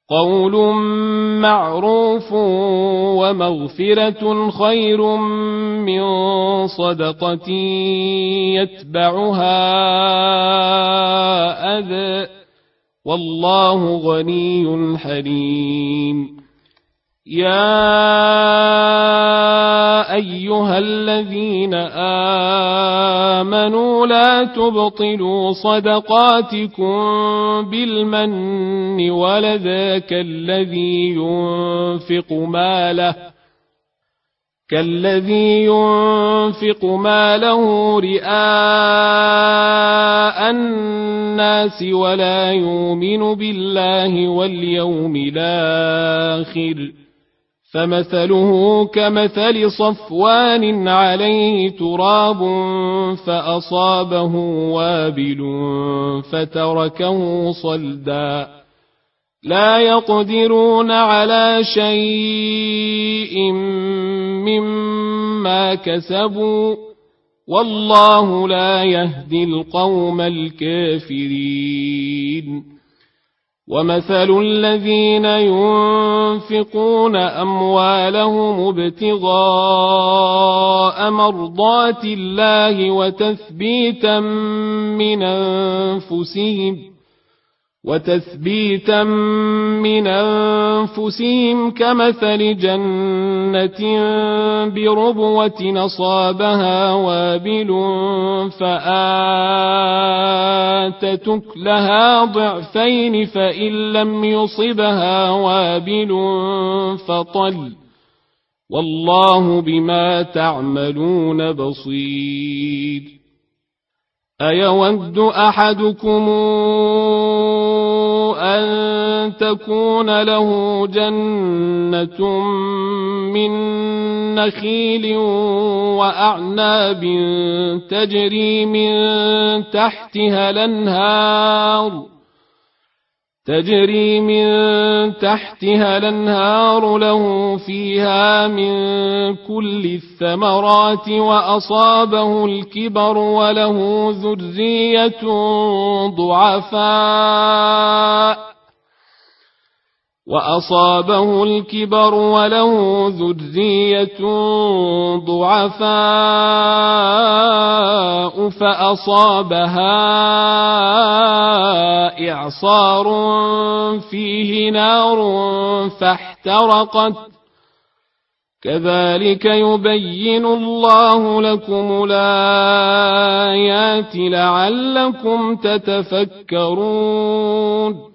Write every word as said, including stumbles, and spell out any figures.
قول معروف ومغفرة خير من صدقة يتبعها أذى والله غني حليم. يا أيها الذين آمنوا لا تبطلوا صدقاتكم بالمن والأذى كالذي ينفق ماله كالذي ينفق ماله رئاء الناس ولا يؤمن بالله واليوم الآخر فمثله كمثل صفوان عليه تراب فأصابه وابل فتركه صلدا لا يقدرون على شيء مما كسبوا والله لا يهدي القوم الكافرين. ومثل الذين ينفقون أموالهم ابتغاء مرضات الله وتثبيتا من أنفسهم وتثبيتا من أنفسهم كمثل جنة بربوة أصابها وابل فآتت أكلها ضعفين فإن لم يصبها وابل فطل والله بما تعملون بصير. أيود أحدكم أن تكون له جنة من نخيل وأعناب تجري من تحتها الأنهار تجري من تحتها الأنهار له فيها من كل الثمرات وأصابه الكبر وله ذرية ضعفاء وأصابه الكبر وله ذرية ضعفاء فأصابها إعصار فيه نار فاحترقت كذلك يبين الله لكم الآيات لعلكم تتفكرون.